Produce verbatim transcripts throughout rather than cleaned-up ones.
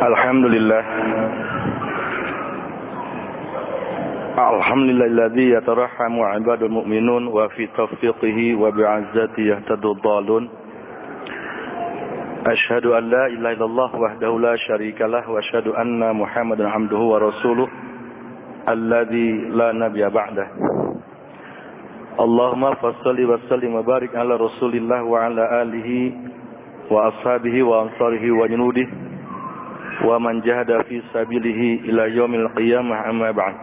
Alhamdulillah. Alhamdulillahilladzi yatarahhamu 'ibadul mu'minun wa fi tawfiqihi wa bi'azzati yahtadu dhalun. Asyhadu an la ilaha illallah wahdahu la syarikalah wa asyhadu anna Muhammadan 'abduhu wa rasuluh alladzi la nabiyya ba'dah. Allahumma fassalli wa sallim wa barik ala Rasulillah wa ala alihi wa ashabihi wa ansarihi wa junudihi wa man jahada fi sabilihi ila yaumil qiyamah, amma ba'd.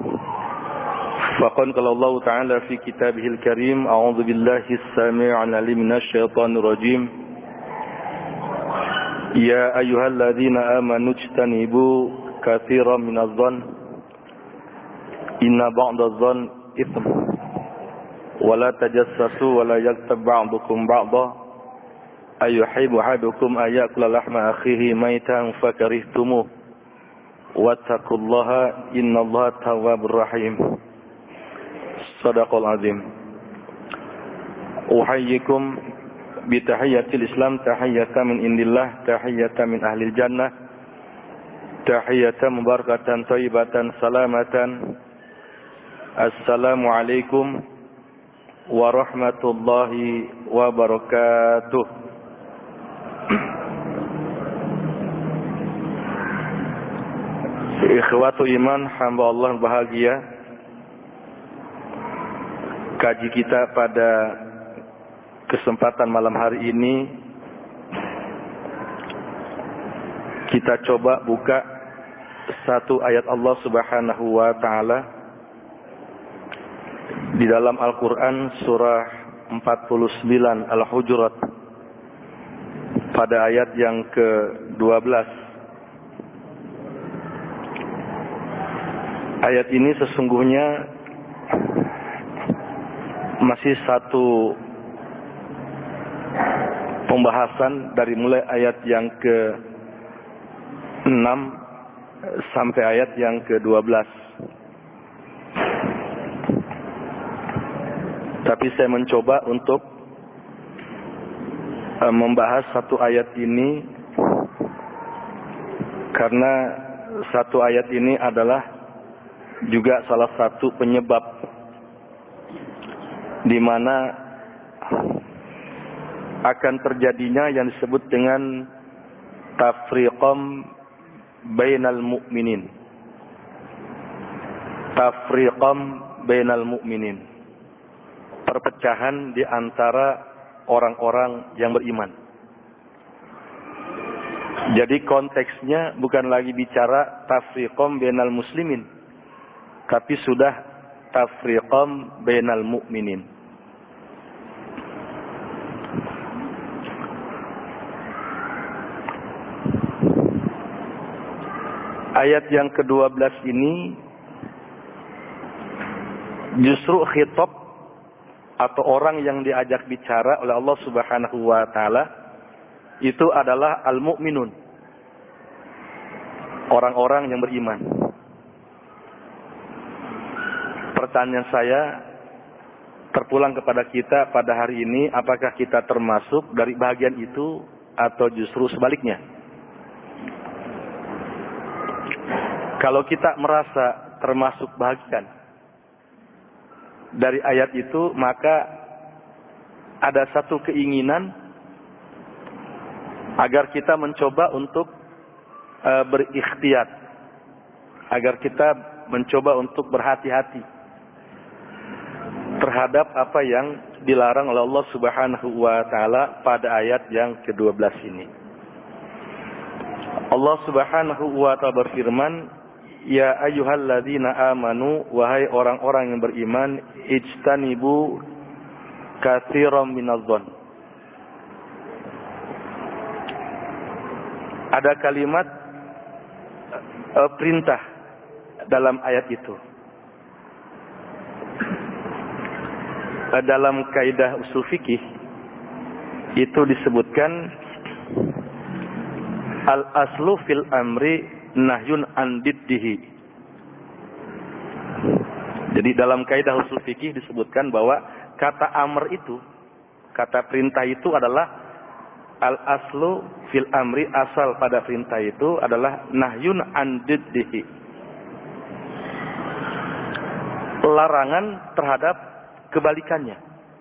Faqad qala Allah ta'ala fi kitabihil karim, a'udzu billahi as-sami'il 'alim minasy syaithanir rajim. Ya ayyuhalladzina amanu ijtanibu katsiran minadh-dhann inna ba'dadh-dhanni itsm wa la tajassasu wa la yaghtab ba'dukum ba'dha ayyuhibbu ahadukum ayyakula lahma akhihi maitan fakarihtumuh wattaqullaha innallaha tawwabur rahim. Shadaqal azim. Uhayyikum bitahiyyatil islam, tahiyyatan min indillah, tahiyyatan min ahlil jannah, tahiyyatan mubarakatan thayyibatan salamatan. Assalamu alaikum warahmatullahi wabarakatuh. Ikhwatu iman, hamba Allah bahagia. Kaji kita pada kesempatan malam hari ini, kita coba buka satu ayat Allah Subhanahu wa ta'ala di dalam Al-Quran surah empat puluh sembilan Al-Hujurat pada ayat yang ke dua belas. Ayat ini sesungguhnya masih satu pembahasan dari mulai ayat yang ke enam sampai ayat yang ke dua belas. Tapi saya mencoba untuk uh, membahas satu ayat ini karena satu ayat ini adalah juga salah satu penyebab di mana akan terjadinya yang disebut dengan tafriqam bainal mu'minin. Tafriqam bainal mu'minin. Perpecahan di antara orang-orang yang beriman. Jadi konteksnya bukan lagi bicara tafriqam bainal muslimin, tapi sudah tafriqam bainal mu'minin. Ayat yang kedua belas ini justru khitab atau orang yang diajak bicara oleh Allah Subhanahu wa ta'ala itu adalah al-mu'minun, orang-orang yang beriman. Pertanyaan saya terpulang kepada kita pada hari ini, apakah kita termasuk dari bagian itu atau justru sebaliknya? Kalau kita merasa termasuk bagian dari ayat itu, maka ada satu keinginan agar kita mencoba untuk uh, berikhtiar, agar kita mencoba untuk berhati-hati terhadap apa yang dilarang oleh Allah Subhanahu wa ta'ala pada ayat yang ke dua belas ini. Allah Subhanahu wa ta'ala berfirman, ya ayyuhalladzina amanu, wahai orang-orang yang beriman, ijtanibu katsiran minadh-dhann. Ada kalimat uh, perintah dalam ayat itu. Dalam kaidah usul fikih itu disebutkan al-aslu fil amri nahyun an diddihi. Jadi dalam kaidah usul fikih disebutkan bahwa kata amr itu, kata perintah itu adalah Al-aslu fil amri, asal pada perintah itu adalah nahyun an diddihi. Larangan terhadap kebalikannya.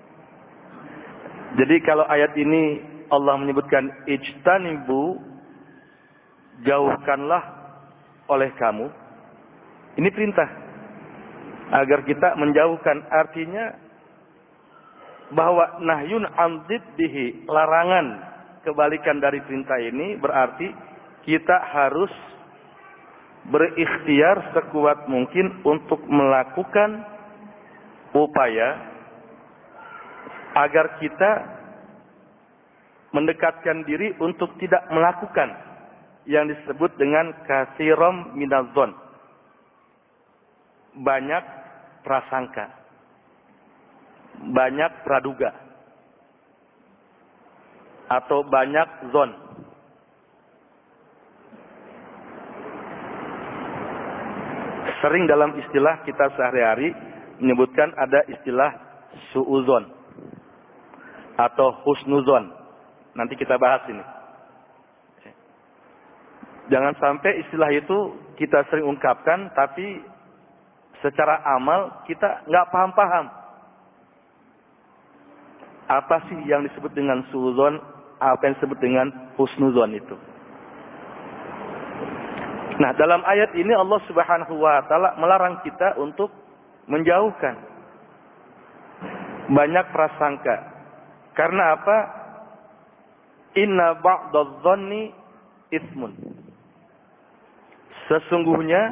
Jadi kalau ayat ini Allah menyebutkan ijtanibu, jauhkanlah oleh kamu. Ini perintah agar kita menjauhkan, artinya bahwa nahyun an diddihi, larangan kebalikan dari perintah ini berarti kita harus berikhtiar sekuat mungkin untuk melakukan upaya agar kita mendekatkan diri untuk tidak melakukan yang disebut dengan kasirom minadzon, banyak prasangka, banyak praduga, atau banyak zon. Sering dalam istilah kita sehari-hari menyebutkan ada istilah su'uzon atau husnuzon. Nanti kita bahas ini. Jangan sampai istilah itu kita sering ungkapkan, tapi secara amal kita nggak paham-paham. Apa sih yang disebut dengan su'uzon, apa yang disebut dengan husnuzon itu. Nah, dalam ayat ini Allah Subhanahu wa taala melarang kita untuk menjauhkan banyak prasangka. Karena apa? Inna ba'dadh-dhanni itsmun. Sesungguhnya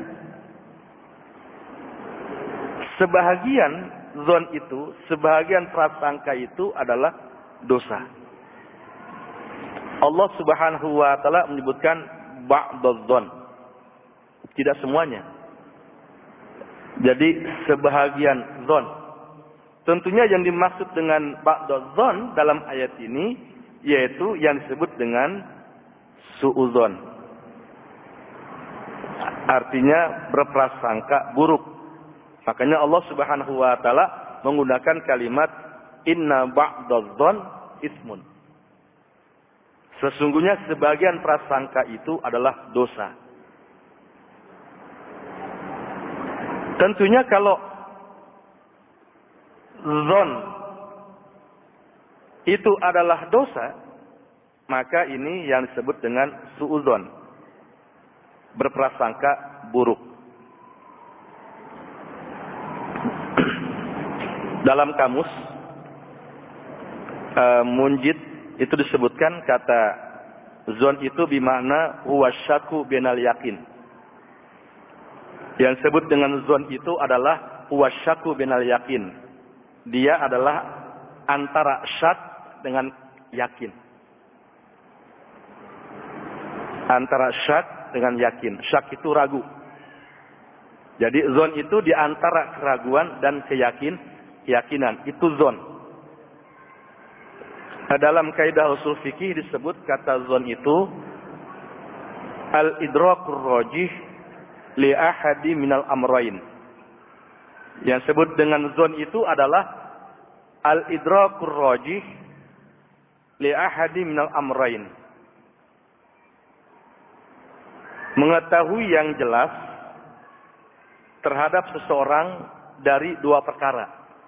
sebahagian zon itu, sebahagian prasangka itu adalah dosa. Allah Subhanahu wa taala menyebutkan ba'dadh-dhann. Tidak semuanya. Jadi sebahagian zon. Tentunya yang dimaksud dengan ba'dadh-dhann dalam ayat ini yaitu yang disebut dengan su'udzon. Artinya berprasangka buruk. Makanya Allah Subhanahu wa taala menggunakan kalimat inna ba'dadh-dhann ismun. Sesungguhnya sebagian prasangka itu adalah dosa. Tentunya kalau zon itu adalah dosa, maka ini yang disebut dengan su'udzon, berprasangka buruk. Dalam kamus uh, Munjid itu disebutkan kata zon itu bimakna huwa syaku binal yakin. Yang disebut dengan zon itu adalah huwa syaku binal yakin. Dia adalah antara syak dengan yakin. Antara syak dengan yakin. Syak itu ragu. Jadi zon itu di antara keraguan dan keyakin, keyakinan. Itu zon. Dalam kaidah usul fikih disebut kata zon itu al-idrakur rajih li ahadi minal amrayn. Yang disebut dengan zon itu adalah al-idrakur rajih li ahadi minal amrayn. Mengetahui yang jelas terhadap seseorang dari dua perkara.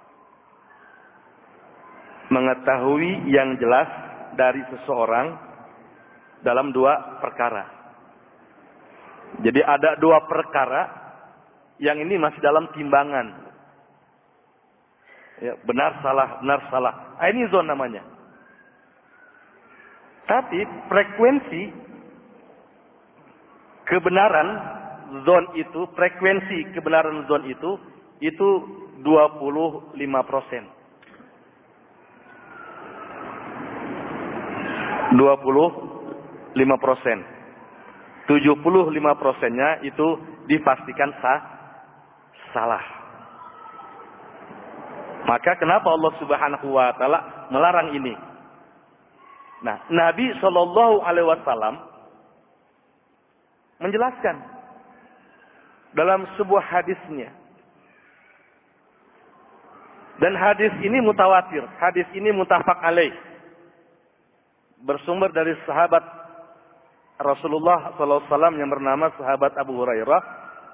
Mengetahui yang jelas dari seseorang dalam dua perkara. Jadi ada dua perkara yang ini masih dalam timbangan. Ya, benar salah, benar salah. Ah, ini zon namanya. Tapi frekuensi kebenaran zon itu, frekuensi kebenaran zon itu, itu dua puluh lima persen. dua puluh lima persen. tujuh puluh lima persennya itu dipastikan sah, salah. Maka kenapa Allah Subhanahu wa taala melarang ini? Nah, Nabi Shallallahu alaihi wasallam menjelaskan dalam sebuah hadisnya. Dan hadis ini mutawatir, hadis ini muttafaq alaih. bersumber dari sahabat Rasulullah sallallahu alaihi wasallam yang bernama sahabat Abu Hurairah.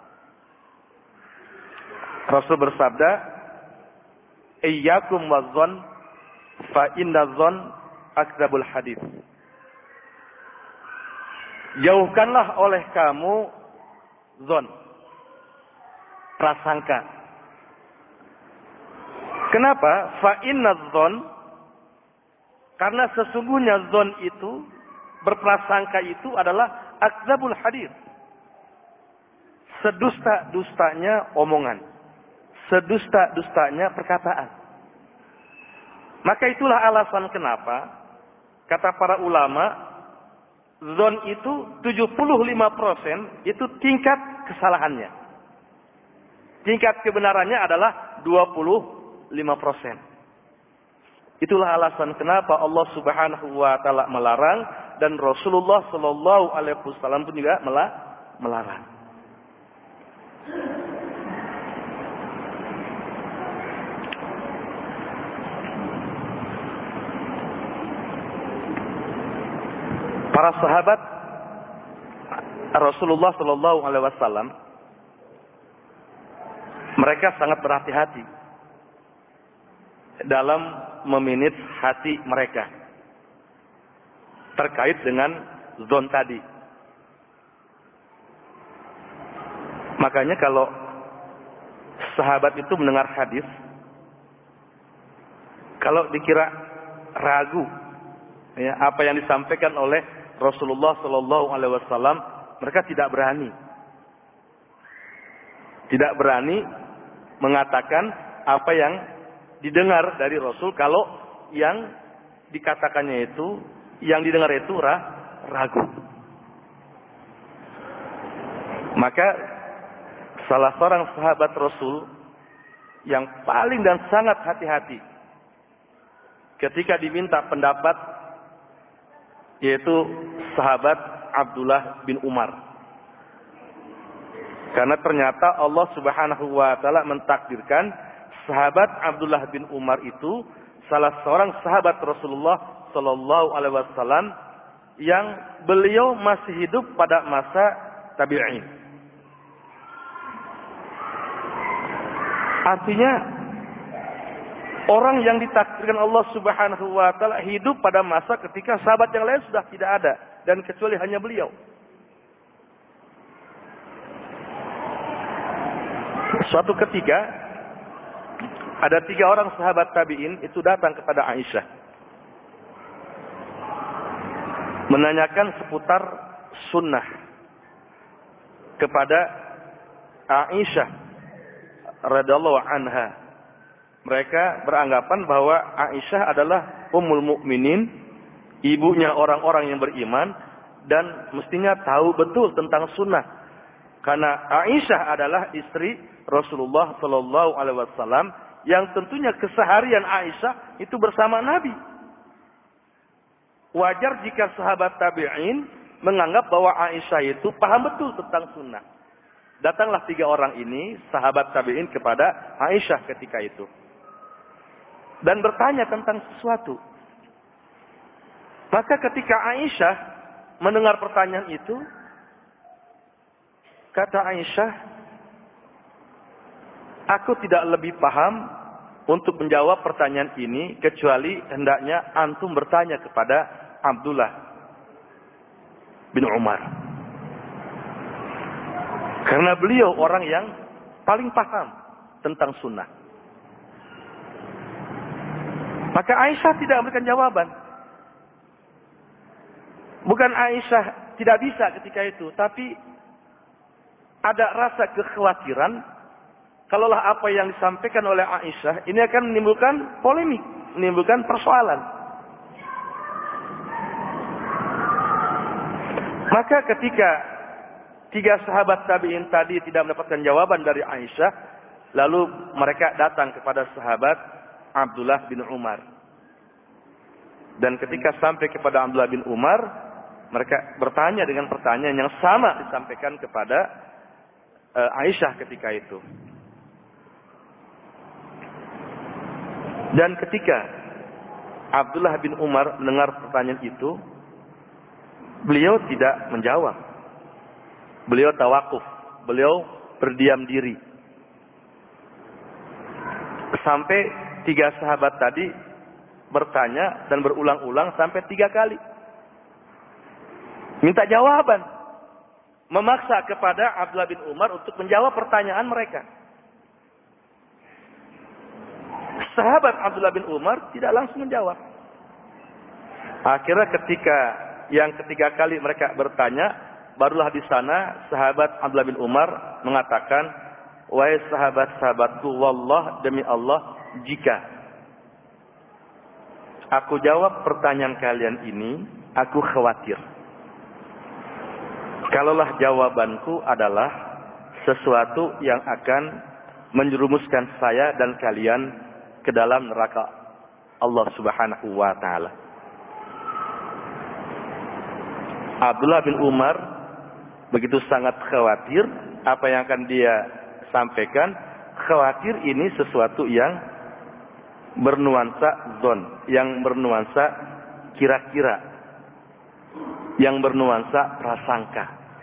Rasul bersabda, "Iyyakum wazzan fa inna dzan akdzabul hadits." Jauhkanlah oleh kamu zon, prasangka. Kenapa? Fa inna dzan, karena sesungguhnya zon itu, berprasangka itu adalah akdzabul hadits. Sedusta-dustanya omongan. Sedusta-dustanya perkataan. Maka itulah alasan kenapa kata para ulama, zon itu tujuh puluh lima persen itu tingkat kesalahannya. Tingkat kebenarannya adalah dua puluh lima persen. Itulah alasan kenapa Allah Subhanahu wa taala melarang dan Rasulullah sallallahu alaihi wasallam pun juga melarang. Para sahabat Rasulullah sallallahu alaihi wasallam mereka sangat berhati-hati dalam meminit hati mereka terkait dengan zon tadi. Makanya kalau sahabat itu mendengar hadis, kalau dikira ragu ya, apa yang disampaikan oleh Rasulullah sallallahu alaihi wasallam, mereka tidak berani. Tidak berani mengatakan apa yang didengar dari Rasul kalau yang dikatakannya itu, yang didengar itu ragu. Maka salah seorang sahabat Rasul yang paling dan sangat hati-hati ketika diminta pendapat yaitu sahabat Abdullah bin Umar. Karena ternyata Allah Subhanahu wa taala mentakdirkan sahabat Abdullah bin Umar itu salah seorang sahabat Rasulullah sallallahu alaihi wasallam yang beliau masih hidup pada masa tabi'in. Artinya orang yang ditakdirkan Allah Subhanahu wa taala hidup pada masa ketika sahabat yang lain sudah tidak ada dan kecuali hanya beliau. Suatu ketika ada tiga orang sahabat tabi'in itu datang kepada Aisyah menanyakan seputar sunnah kepada Aisyah radhiyallahu anha. Mereka beranggapan bahwa Aisyah adalah ummul mukminin, ibunya orang-orang yang beriman, dan mestinya tahu betul tentang sunnah. Karena Aisyah adalah istri Rasulullah sallallahu alaihi wasallam yang tentunya keseharian Aisyah itu bersama Nabi. Wajar jika sahabat tabi'in menganggap bahwa Aisyah itu paham betul tentang sunnah. Datanglah tiga orang ini, sahabat tabi'in, kepada Aisyah ketika itu dan bertanya tentang sesuatu. Maka ketika Aisyah mendengar pertanyaan itu, kata Aisyah, aku tidak lebih paham untuk menjawab pertanyaan ini kecuali hendaknya antum bertanya kepada Abdullah bin Umar. Karena beliau orang yang paling paham tentang sunnah. Maka Aisyah tidak memberikan jawaban. Bukan Aisyah tidak bisa ketika itu, tapi ada rasa kekhawatiran kalaulah apa yang disampaikan oleh Aisyah ini akan menimbulkan polemik, menimbulkan persoalan. Maka ketika tiga sahabat tabi'in tadi tidak mendapatkan jawaban dari Aisyah, lalu mereka datang kepada sahabat Abdullah bin Umar. Dan ketika sampai kepada Abdullah bin Umar, mereka bertanya dengan pertanyaan yang sama disampaikan kepada uh, Aisyah ketika itu. Dan ketika Abdullah bin Umar mendengar pertanyaan itu, beliau tidak menjawab. Beliau tawakuf, beliau berdiam diri. Sampai tiga sahabat tadi bertanya dan berulang-ulang sampai tiga kali. Minta jawaban. Memaksa kepada Abdullah bin Umar untuk menjawab pertanyaan mereka. Sahabat Abdullah bin Umar tidak langsung menjawab. Akhirnya ketika yang ketiga kali mereka bertanya, barulah di sana sahabat Abdullah bin Umar mengatakan, wahai sahabat-sahabatku, wallah demi Allah, jika aku jawab pertanyaan kalian ini, aku khawatir. Kalaulah jawabanku adalah sesuatu yang akan menjerumuskan saya dan kalian ke dalam neraka Allah Subhanahu wa taala. Abdullah bin Umar begitu sangat khawatir apa yang akan dia sampaikan. Khawatir ini sesuatu yang bernuansa zon, yang bernuansa kira-kira, yang bernuansa prasangka.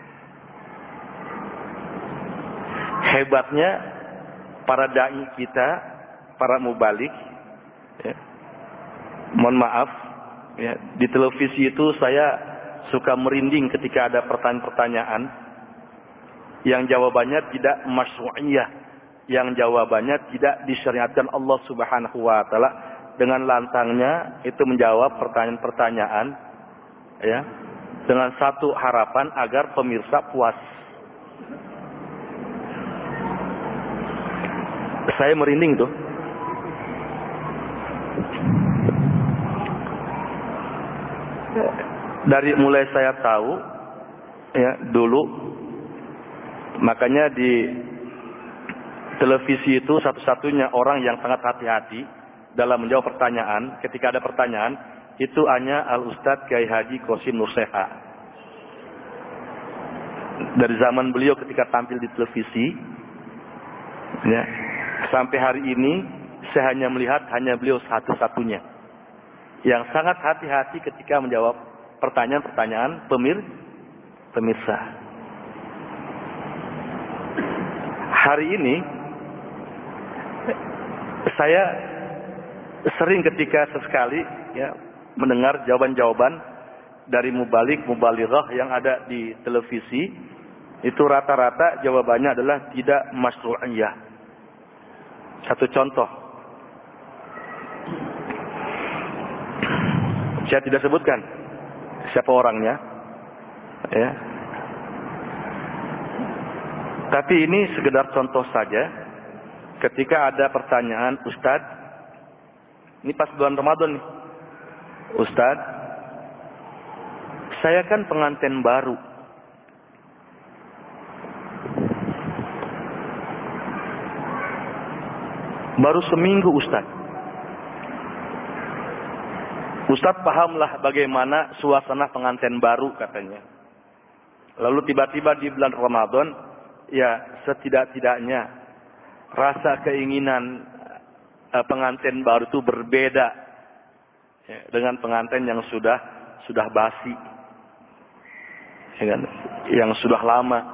Hebatnya para dai kita, para mubalik, ya. Mohon maaf, ya, di televisi itu saya suka merinding ketika ada pertanyaan-pertanyaan yang jawabannya tidak masyru'iyah, yang jawabannya tidak disyariatkan Allah Subhanahu wa taala. Dengan lantangnya itu menjawab pertanyaan-pertanyaan, ya, dengan satu harapan agar pemirsa puas. Saya merinding tuh. Dari mulai saya tahu, ya, dulu, makanya di televisi itu satu-satunya orang yang sangat hati-hati dalam menjawab pertanyaan. Ketika ada pertanyaan, itu hanya Al-Ustadz Kiai Haji Qasim Nur Seha. Dari zaman beliau ketika tampil di televisi, ya, sampai hari ini saya hanya melihat hanya beliau satu-satunya yang sangat hati-hati ketika menjawab pertanyaan-pertanyaan pemir pemirsa. Hari ini saya sering ketika sesekali, ya, mendengar jawaban-jawaban dari mubalik, mubalighah yang ada di televisi, itu rata-rata jawabannya adalah tidak masyru'iyah. Satu contoh, saya tidak sebutkan siapa orangnya, ya. Tapi ini sekedar contoh saja. Ketika ada pertanyaan, Ustadz, ini pas bulan Ramadan nih, Ustadz, saya kan pengantin baru. Baru seminggu Ustadz. Ustadz pahamlah bagaimana suasana pengantin baru katanya. Lalu tiba-tiba di bulan Ramadan, ya, setidak-tidaknya rasa keinginan uh, pengantin baru itu berbeda, ya, dengan pengantin yang sudah sudah basi, ya kan? Yang sudah lama.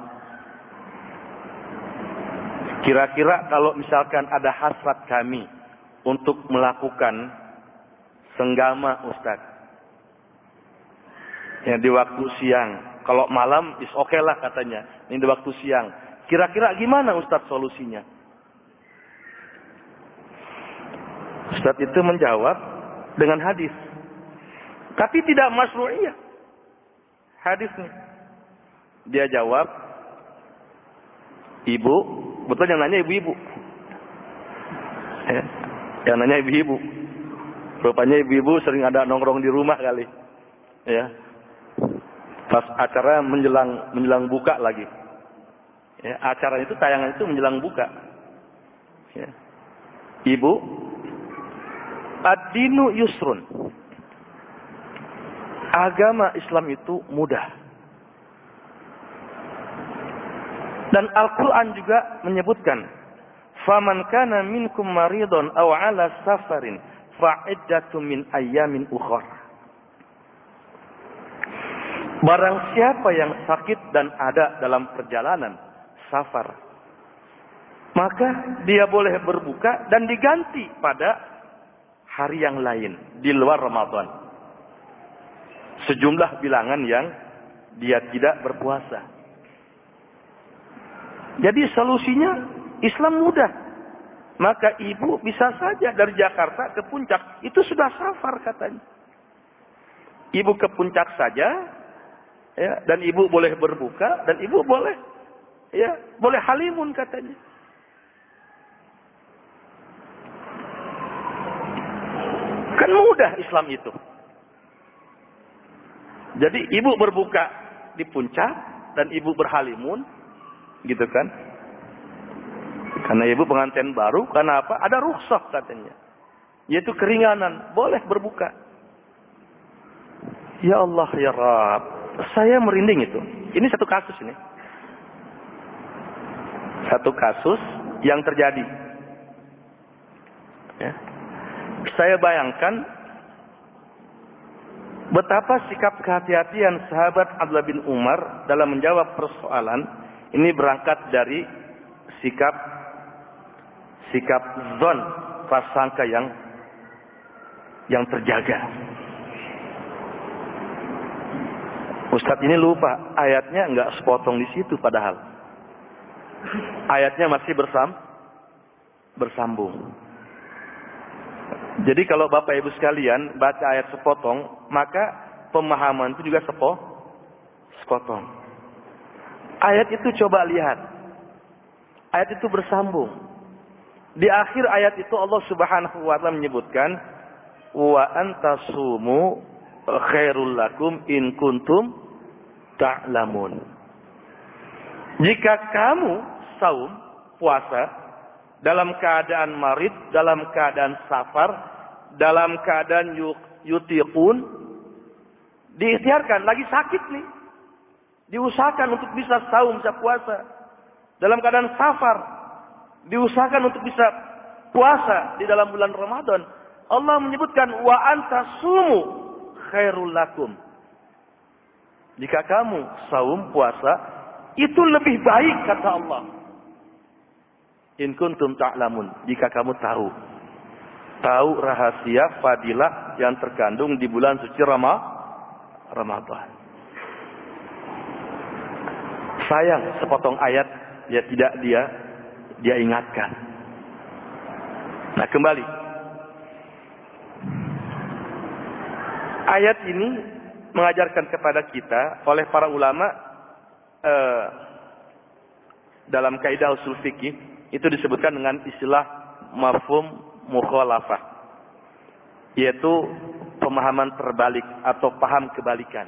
Kira-kira kalau misalkan ada hasrat kami untuk melakukan senggama Ustadz, ya, di waktu siang. Kalau malam is oke okay lah katanya. Ini di waktu siang. Kira-kira gimana Ustadz solusinya? Ustadz itu menjawab dengan hadis. Tapi tidak masyru'iyah hadisnya. Dia jawab, ibu, betul yang nanya ibu-ibu. Ya, yang nanya ibu-ibu. Rupanya ibu-ibu sering ada nongkrong di rumah kali. Ya. Pas acara menjelang menjelang buka lagi. Ya, acara itu, tayangan itu menjelang buka. Ya. Ibu, ad-dinu yusrun. Agama Islam itu mudah. Dan Al-Quran juga menyebutkan, faman kana minkum maridun aw ala safarin fa'iddatun min ayyamin ukhra. Barang siapa yang sakit dan ada dalam perjalanan safar, maka dia boleh berbuka dan diganti pada hari yang lain di luar Ramadan. Sejumlah bilangan yang dia tidak berpuasa. Jadi solusinya Islam mudah. Maka ibu bisa saja dari Jakarta ke Puncak. Itu sudah safar katanya. Ibu ke Puncak saja, ya, dan ibu boleh berbuka, dan ibu boleh, ya, boleh halimun katanya. Kan mudah Islam itu. Jadi ibu berbuka di Puncak dan ibu berhalimun, gitu kan? Karena ibu pengantin baru, karena apa? Ada rukhsah katanya, yaitu keringanan, boleh berbuka. Ya Allah ya Rabb, saya merinding itu. Ini satu kasus ini, satu kasus yang terjadi. Ya. Saya bayangkan betapa sikap kehati-hatian sahabat Abdullah bin Umar dalam menjawab persoalan ini berangkat dari sikap sikap zon, prasangka yang yang terjaga. Ustadz ini lupa ayatnya nggak sepotong di situ, padahal ayatnya masih bersam bersambung. Jadi kalau Bapak Ibu sekalian baca ayat sepotong, maka pemahaman itu juga sepo, sepotong. Ayat itu coba lihat. Ayat itu bersambung. Di akhir ayat itu Allah Subhanahu wa taala menyebutkan wa antasumu khairul lakum in kuntum ta'lamun. Jika kamu saum, puasa dalam keadaan marid, dalam keadaan safar, dalam keadaan yutiqun, diikhtiarkan, lagi sakit nih, diusahakan untuk bisa saum, bisa puasa. Dalam keadaan safar, diusahakan untuk bisa puasa di dalam bulan Ramadan. Allah menyebutkan wa antasumu khairul lakum. Jika kamu saum, puasa, itu lebih baik kata Allah. In kuntum ta'lamun, jika kamu tahu. Tahu rahasia fadilah yang terkandung di bulan suci Rama, Ramadan. Sayang sepotong ayat ya tidak dia dia ingatkan. Nah, kembali. Ayat ini mengajarkan kepada kita oleh para ulama eh, dalam kaidah usul fikih itu disebutkan dengan istilah mafhum mukhalafah, yaitu pemahaman terbalik atau paham kebalikan.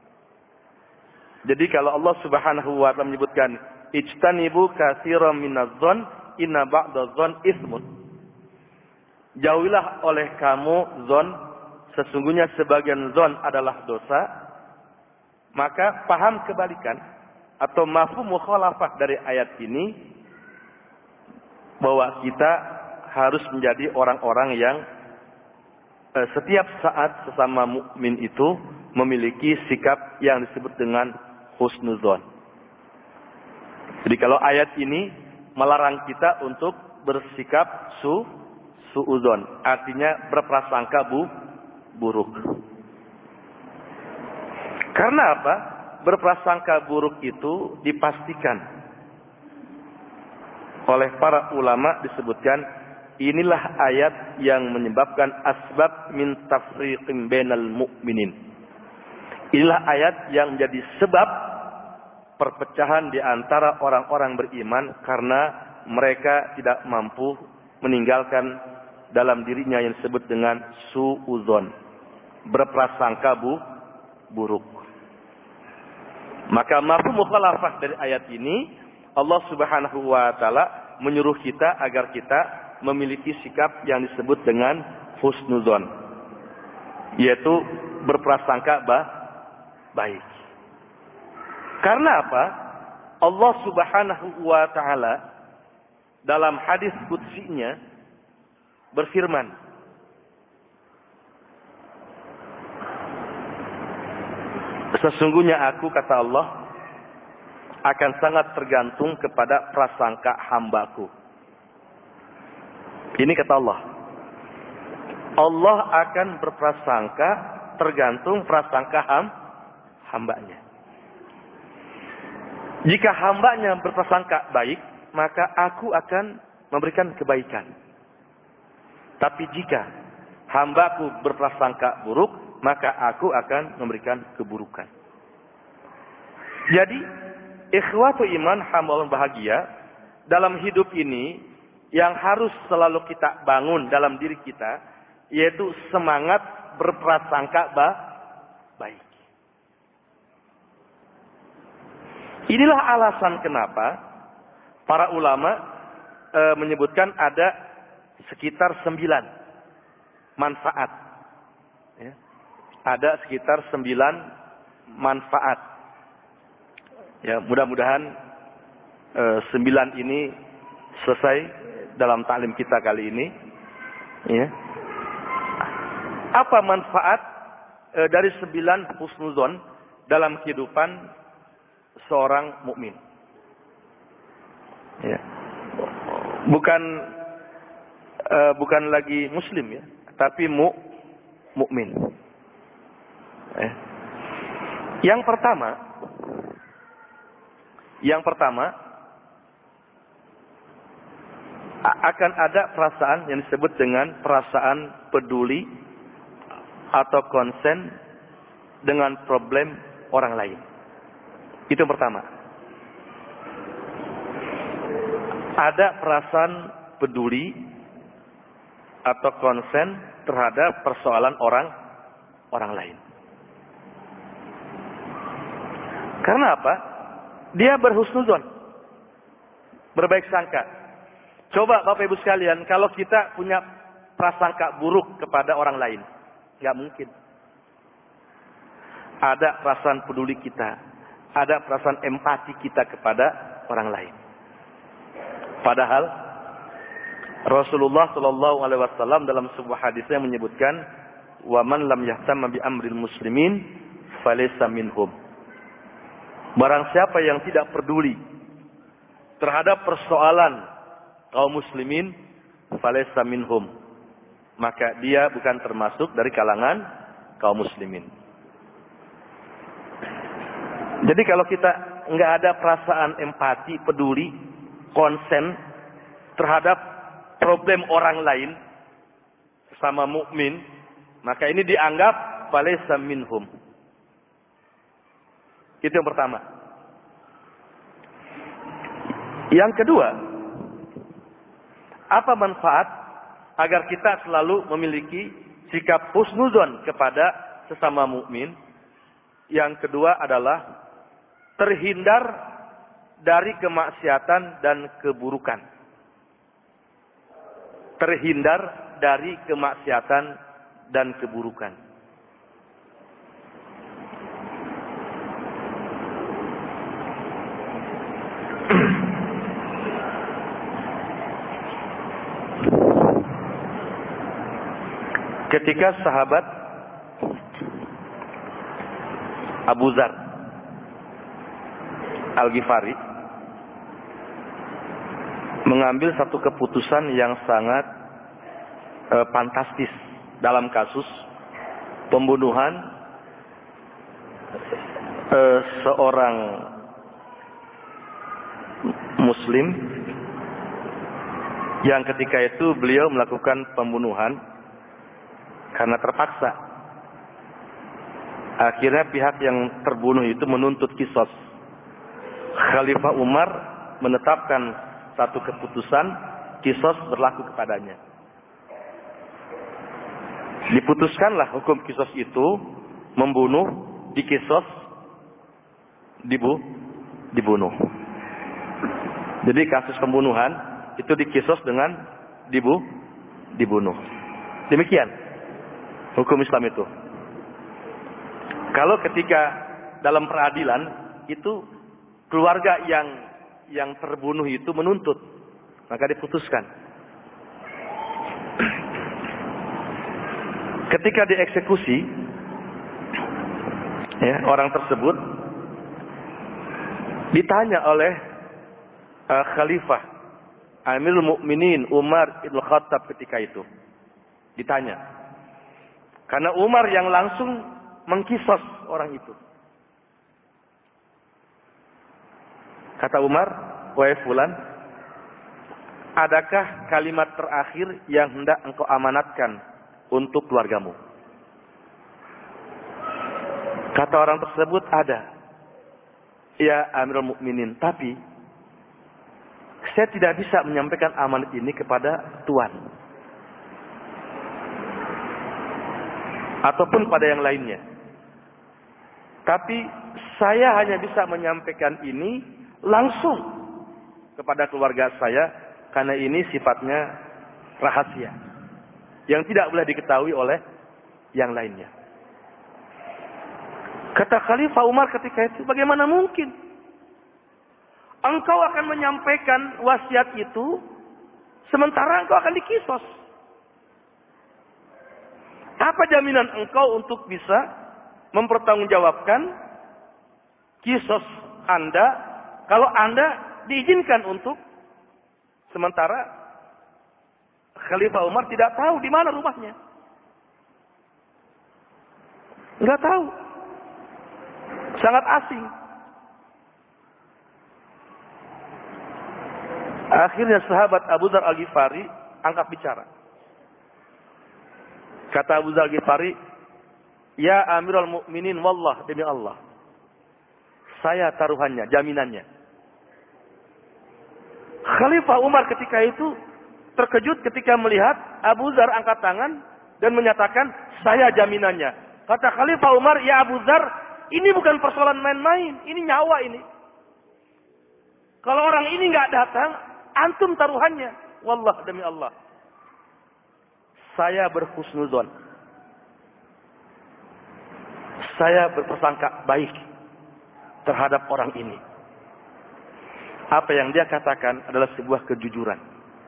Jadi kalau Allah Subhanahu wa taala menyebutkan ijtanibu katsiran minadh-dhon inna ba'dadh-dhon itsmun. Jauhilah oleh kamu zon, sesungguhnya sebagian zon adalah dosa. Maka paham kebalikan atau mafhum mukhalafah dari ayat ini bahwa kita harus menjadi orang-orang yang eh, setiap saat sesama mukmin itu memiliki sikap yang disebut dengan husnuzon. Jadi kalau ayat ini melarang kita untuk bersikap su suuzon, artinya berprasangka bu buruk. Karena apa? Berprasangka buruk itu dipastikan oleh para ulama, disebutkan inilah ayat yang menyebabkan asbab min tafriqin bainal mu'minin. Inilah ayat yang menjadi sebab perpecahan di antara orang-orang beriman karena mereka tidak mampu meninggalkan dalam dirinya yang disebut dengan su'udzon, berprasangka bu, buruk. Maka mafhum mukhalafah dari ayat ini Allah Subhanahu wa taala menyuruh kita agar kita memiliki sikap yang disebut dengan husnuzon, yaitu berprasangka bah, baik. Karena apa? Allah Subhanahu wa taala dalam hadis qudsinya berfirman, Sesungguhnya aku, kata Allah, akan sangat tergantung kepada prasangka hambaku. Ini kata Allah. Allah akan berprasangka tergantung prasangka ham, hambanya. Jika hambanya berprasangka baik, maka aku akan memberikan kebaikan. Tapi jika hambaku berprasangka buruk, maka aku akan memberikan keburukan. Jadi, ikhwatu iman, hamba bahagia, dalam hidup ini yang harus selalu kita bangun dalam diri kita, yaitu semangat berprasangka baik. Inilah alasan kenapa para ulama e, menyebutkan ada sekitar sembilan manfaat. Ya. Ada sekitar sembilan manfaat. Ya, mudah-mudahan e, sembilan ini selesai dalam taklim kita kali ini. Ya. Apa manfaat e, dari sembilan husnuzon dalam kehidupan seorang mukmin? Ya. Bukan e, bukan lagi muslim ya, tapi mu mukmin. Ya. Yang pertama, yang pertama akan ada perasaan yang disebut dengan perasaan peduli atau konsen dengan problem orang lain. Itu yang pertama. Ada perasaan peduli atau konsen terhadap persoalan orang orang lain. Karena apa? Dia berhusnuzon, berbaik sangka. Coba Bapak Ibu sekalian, kalau kita punya prasangka buruk kepada orang lain, nggak mungkin. Ada perasaan peduli kita, ada perasaan empati kita kepada orang lain. Padahal Rasulullah Shallallahu Alaihi Wasallam dalam sebuah hadisnya menyebutkan, "Wa man lam yahtamma bi amril muslimin, falaysa minhum." Barang siapa yang tidak peduli terhadap persoalan kaum muslimin, falaysa minhum, maka dia bukan termasuk dari kalangan kaum muslimin. Jadi kalau kita nggak ada perasaan empati, peduli, konsen terhadap problem orang lain sesama mukmin, maka ini dianggap falaysa minhum. Itu yang pertama. Yang kedua, apa manfaat agar kita selalu memiliki sikap husnuzon kepada sesama mukmin? Yang kedua adalah terhindar dari kemaksiatan dan keburukan. Terhindar dari kemaksiatan dan keburukan. Ketika sahabat Abu Dzar Al-Ghifari mengambil satu keputusan yang sangat eh, fantastis dalam kasus pembunuhan eh, seorang muslim yang ketika itu beliau melakukan pembunuhan karena terpaksa. Akhirnya pihak yang terbunuh itu menuntut kisos. Khalifah Umar menetapkan satu keputusan, kisos berlaku kepadanya. Diputuskanlah hukum kisos itu, membunuh, dikisos, dibu, dibunuh. Jadi kasus pembunuhan itu dikisos dengan dibu, dibunuh. Demikian hukum Islam itu. Kalau ketika dalam peradilan itu keluarga yang yang terbunuh itu menuntut, maka diputuskan. Ketika dieksekusi, Ya, orang tersebut ditanya oleh uh, Khalifah Amirul Mukminin Umar Ibn Khattab ketika itu. Ditanya. Karena Umar yang langsung mengkisos orang itu. Kata Umar, wahai fulan, adakah kalimat terakhir yang hendak engkau amanatkan untuk keluargamu? Kata orang tersebut, ada. Ya Amirul Mukminin, tapi saya tidak bisa menyampaikan amanat ini kepada Tuan. Ataupun pada yang lainnya. Tapi saya hanya bisa menyampaikan ini langsung kepada keluarga saya. Karena ini sifatnya rahasia. Yang tidak boleh diketahui oleh yang lainnya. Kata Khalifah Umar ketika itu, bagaimana mungkin engkau akan menyampaikan wasiat itu sementara engkau akan dikisos? Apa jaminan engkau untuk bisa mempertanggungjawabkan kisos Anda kalau Anda diizinkan untuk sementara Khalifah Umar tidak tahu di mana rumahnya? Enggak tahu. Sangat asing. Akhirnya sahabat Abu Dzar Al-Ghifari angkat bicara. Kata Abu Dzar Al-Ghifari, ya Amirul Mukminin, wallah, demi Allah, saya taruhannya, jaminannya. Khalifah Umar ketika itu terkejut ketika melihat Abu Dzar angkat tangan dan menyatakan, saya jaminannya. Kata Khalifah Umar, ya Abu Dzar, ini bukan persoalan main-main, ini nyawa ini. Kalau orang ini nggak datang, antum taruhannya. Wallah, demi Allah, saya berhusnuzon. Saya berprasangka baik terhadap orang ini. Apa yang dia katakan adalah sebuah kejujuran.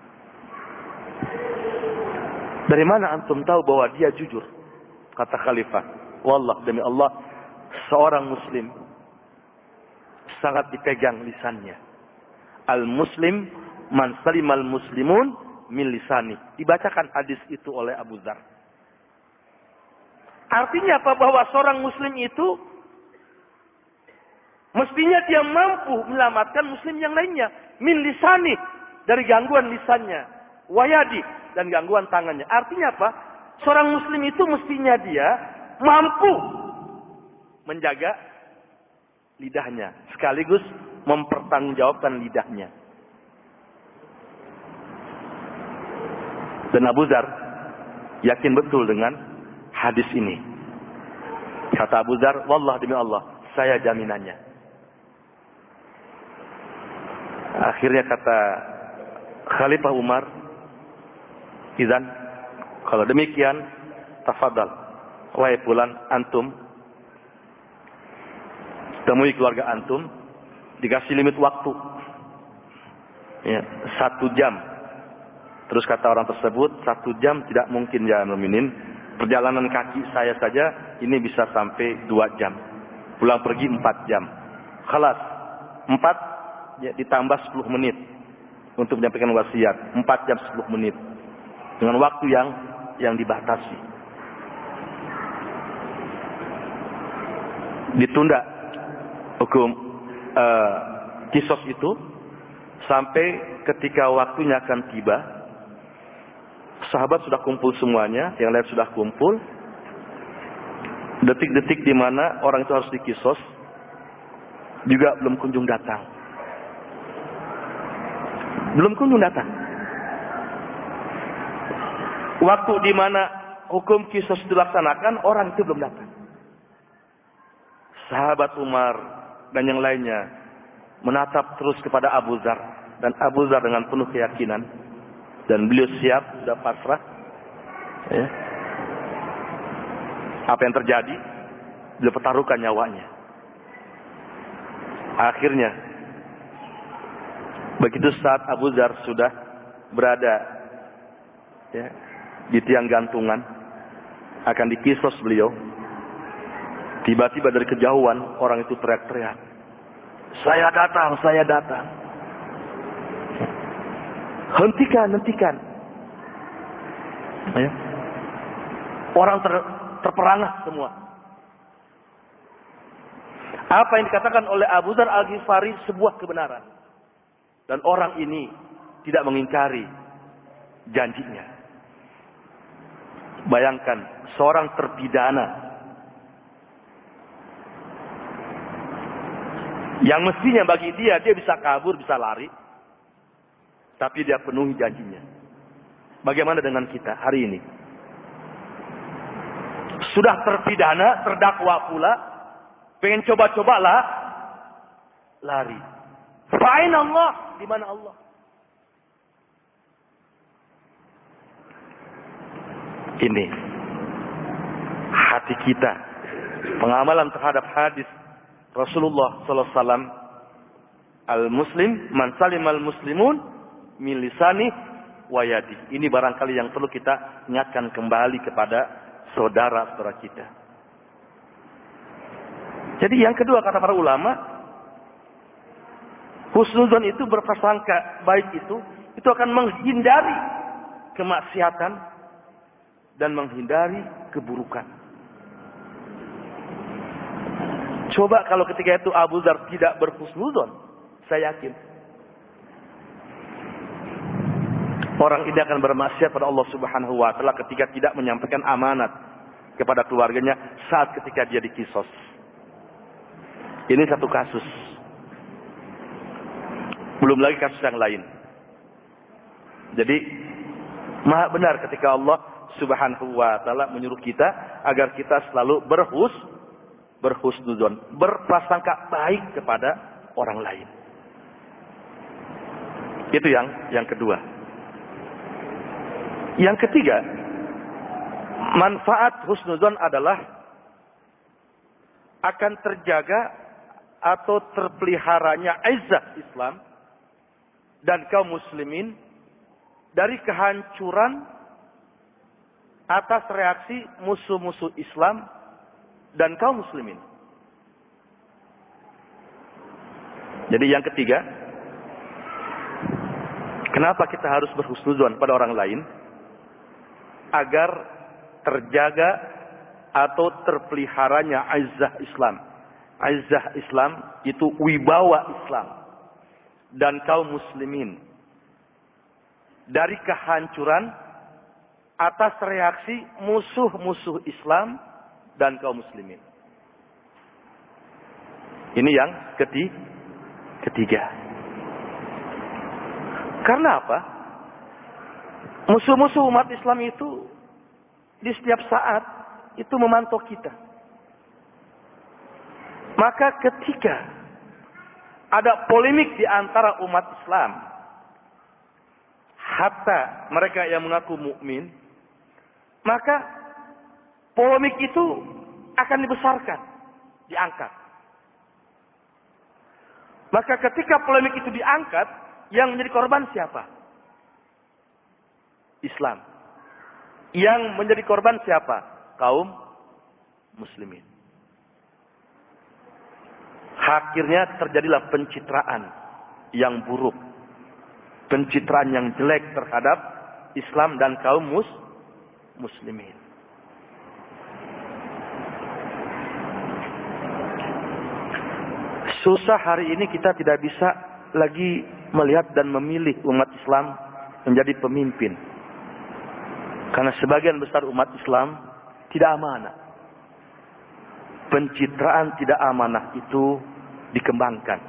Dari mana antum tahu bahwa dia jujur? Kata Khalifah, wallah, demi Allah, seorang muslim sangat dipegang lisannya. Al-muslim man salimal muslimun min lisani. Dibacakan hadis itu oleh Abu Dzar. Artinya apa? Bahwa seorang muslim itu mestinya dia mampu menyelamatkan muslim yang lainnya. Min lisani, dari gangguan lisannya. Wayadi, dan gangguan tangannya. Artinya apa? Seorang muslim itu mestinya dia mampu menjaga lidahnya. Sekaligus mempertanggungjawabkan lidahnya. Dan Abu Dzar yakin betul dengan hadis ini. Kata Abu Dzar, wallah, demi Allah, saya jaminannya. Akhirnya kata Khalifah Umar, izan, kalau demikian, tafadhal, wahai fulan, antum temui keluarga antum, dikasih limit waktu, ya, satu jam. Terus kata orang tersebut, satu jam tidak mungkin ya Mukminin. Perjalanan kaki saya saja ini bisa sampai dua jam. Pulang pergi empat jam. Khalas, empat ya, ditambah sepuluh menit untuk menyampaikan wasiat. Empat jam sepuluh menit dengan waktu yang yang dibatasi. Ditunda hukum uh, kisos itu sampai ketika waktunya akan tiba. Sahabat sudah kumpul semuanya, yang lain sudah kumpul. Detik-detik di mana orang itu harus dikisos juga belum kunjung datang. Belum kunjung datang. Waktu di mana hukum kisos dilaksanakan, orang itu belum datang. Sahabat Umar dan yang lainnya menatap terus kepada Abu Dzar, dan Abu Dzar dengan penuh keyakinan dan beliau siap, sudah pasrah. Ya. Apa yang terjadi? Beliau pertaruhkan nyawanya. Akhirnya, begitu saat Abu Dzar sudah berada ya, di tiang gantungan, akan dikisos beliau. Tiba-tiba dari kejauhan orang itu teriak-teriak, "Saya datang, saya datang." Hentikan, hentikan. Ya. Orang ter, terperangah semua. Apa yang dikatakan oleh Abu Dzar Al-Ghifari sebuah kebenaran. Dan orang ini tidak mengingkari janjinya. Bayangkan, seorang terpidana yang mestinya bagi dia, dia bisa kabur, bisa lari. Tapi dia penuhi janjinya. Bagaimana dengan kita hari ini? Sudah terpidana, terdakwa pula, pengen coba-cobalah, lari. Fa'in Allah, di mana Allah? Ini hati kita, pengamalan terhadap hadis Rasulullah sallallahu alaihi wasallam, al-muslim man salimal muslimun min lisani wa yadi. Ini barangkali yang perlu kita ingatkan kembali kepada saudara-saudara kita. Jadi yang kedua kata para ulama, husnuzon itu berprasangka baik itu, itu akan menghindari kemaksiatan dan menghindari keburukan. Coba kalau ketika itu Abu Dzar tidak berhusnuzon, saya yakin orang ini akan bermaksiat pada Allah Subhanahu wa taala ketika tidak menyampaikan amanat kepada keluarganya saat ketika dia dikisos. Ini satu kasus. Belum lagi kasus yang lain. Jadi, maha benar ketika Allah Subhanahu wa taala menyuruh kita agar kita selalu berhus berhusnuzon, berprasangka baik kepada orang lain. Itu yang yang kedua. Yang ketiga, manfaat husnuzon adalah akan terjaga atau terpeliharanya izzah Islam dan kaum muslimin dari kehancuran atas reaksi musuh-musuh Islam dan kaum muslimin. Jadi yang ketiga, kenapa kita harus berhusnuzon pada orang lain? Agar terjaga atau terpeliharanya izzah Islam. Izzah Islam itu wibawa Islam dan kaum muslimin dari kehancuran atas reaksi musuh-musuh Islam dan kaum muslimin. Ini yang ketiga. ketiga. Karena apa? Musuh-musuh umat Islam itu di setiap saat itu memantau kita. Maka ketika ada polemik di antara umat Islam, hatta mereka yang mengaku mukmin, maka polemik itu akan dibesarkan, diangkat. Maka ketika polemik itu diangkat, yang menjadi korban siapa? Islam. Yang menjadi korban siapa? Kaum muslimin. Akhirnya terjadilah pencitraan yang buruk. Pencitraan yang jelek terhadap Islam dan kaum mus muslimin. Susah hari ini kita tidak bisa lagi melihat dan memilih umat Islam menjadi pemimpin. Karena sebagian besar umat Islam tidak amanah. Pencitraan tidak amanah itu dikembangkan.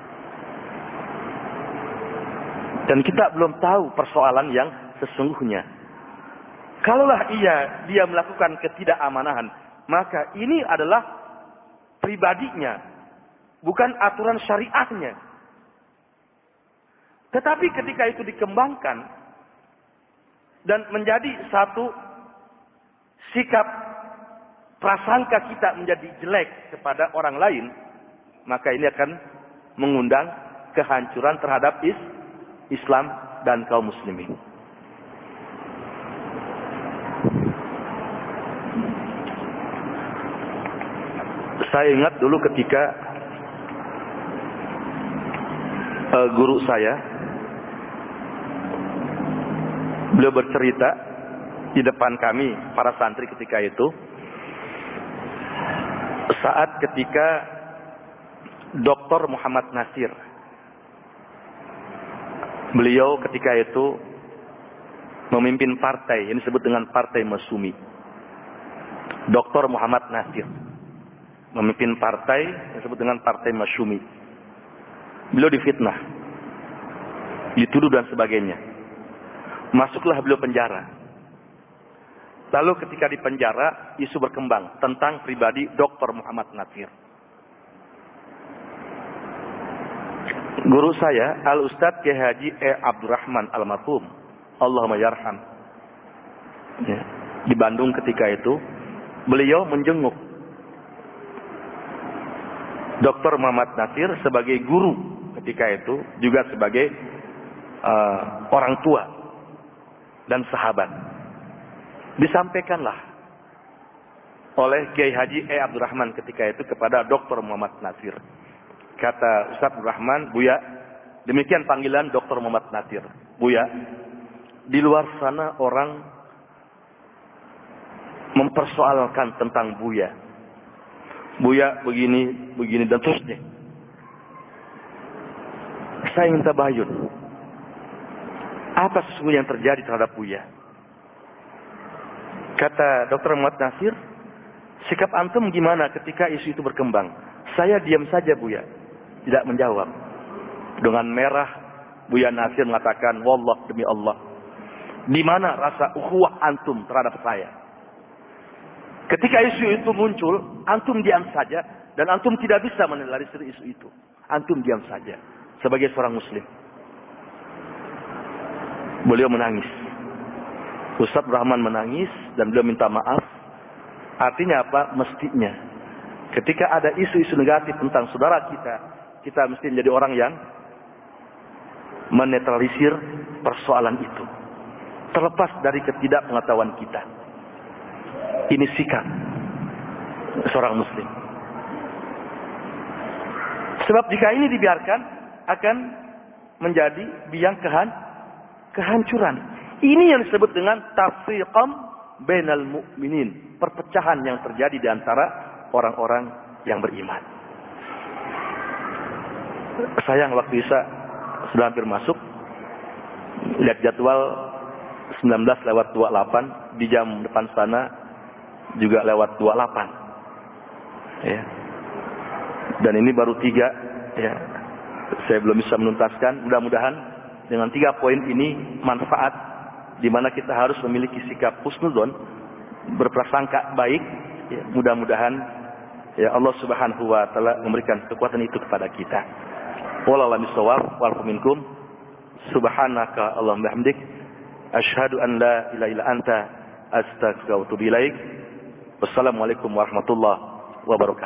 Dan kita belum tahu persoalan yang sesungguhnya. Kalaulah ia dia melakukan ketidakamaнаhan, maka ini adalah pribadinya, bukan aturan syariahnya. Tetapi ketika itu dikembangkan dan menjadi satu sikap prasangka kita menjadi jelek kepada orang lain, maka ini akan mengundang kehancuran terhadap is, Islam dan kaum muslimin. Saya ingat dulu ketika uh, guru saya, beliau bercerita di depan kami para santri ketika itu, saat ketika Doktor Muhammad Nasir, beliau ketika itu memimpin partai yang disebut dengan Partai Masyumi. Doktor Muhammad Nasir memimpin partai yang disebut dengan Partai Masyumi. Beliau difitnah, dituduh dan sebagainya. Masuklah beliau penjara. Lalu ketika di penjara, isu berkembang tentang pribadi Doktor Muhammad Nasir. Guru saya, Al-Ustadz Kiai Haji E. Abdurrahman Al-Marhum, Allahumma yarham, ya, di Bandung ketika itu, beliau menjenguk Doktor Muhammad Nasir sebagai guru ketika itu, juga sebagai uh, orang tua dan sahabat. Disampaikanlah oleh Kiai Haji E. Abdurrahman ketika itu kepada Doktor Muhammad Nasir. Kata Ustaz Abdurrahman, Buya, demikian panggilan Doktor Muhammad Nasir. Buya, di luar sana orang mempersoalkan tentang Buya. Buya begini, begini dan terusnya. Saya ingin tabayun, apa sesungguhnya yang terjadi terhadap Buya? Kata Doktor Muhammad Nasir, sikap antum gimana ketika isu itu berkembang? Saya diam saja, Buya, tidak menjawab. Dengan merah, Buya Nasir mengatakan, wallah, demi Allah, di mana rasa ukhuwah antum terhadap saya? Ketika isu itu muncul, antum diam saja, dan antum tidak bisa meneladani isu itu. Antum diam saja sebagai seorang muslim. Beliau menangis. Ustaz Rahman menangis dan beliau minta maaf. Artinya apa? Mestinya ketika ada isu-isu negatif tentang saudara kita, kita mesti menjadi orang yang menetralisir persoalan itu, terlepas dari ketidakpengetahuan kita. Ini sikap seorang muslim. Sebab jika ini dibiarkan, akan menjadi biang kehan, kehancuran. Ini yang disebut dengan tafriqam bainal mu'minin, perpecahan yang terjadi di antara orang-orang yang beriman. Sayang waktu Isya sudah hampir masuk. Lihat jadwal sembilan belas lewat dua puluh delapan, di jam depan sana juga lewat dua puluh delapan. Ya. Dan ini baru tiga, ya. Saya belum bisa menuntaskan. Mudah-mudahan dengan tiga poin ini manfaat, di mana kita harus memiliki sikap husnudzon, berprasangka baik. Ya, mudah-mudahan ya Allah Subhanahu wa taala memberikan kekuatan itu kepada kita. Wallahu a'lam wal minkum. Subhanaka Allahumma bihamdik, asyhadu an la ilaha illa anta, astaghfiruka wa atubu ilaik. Wassalamualaikum warahmatullahi wabarakatuh.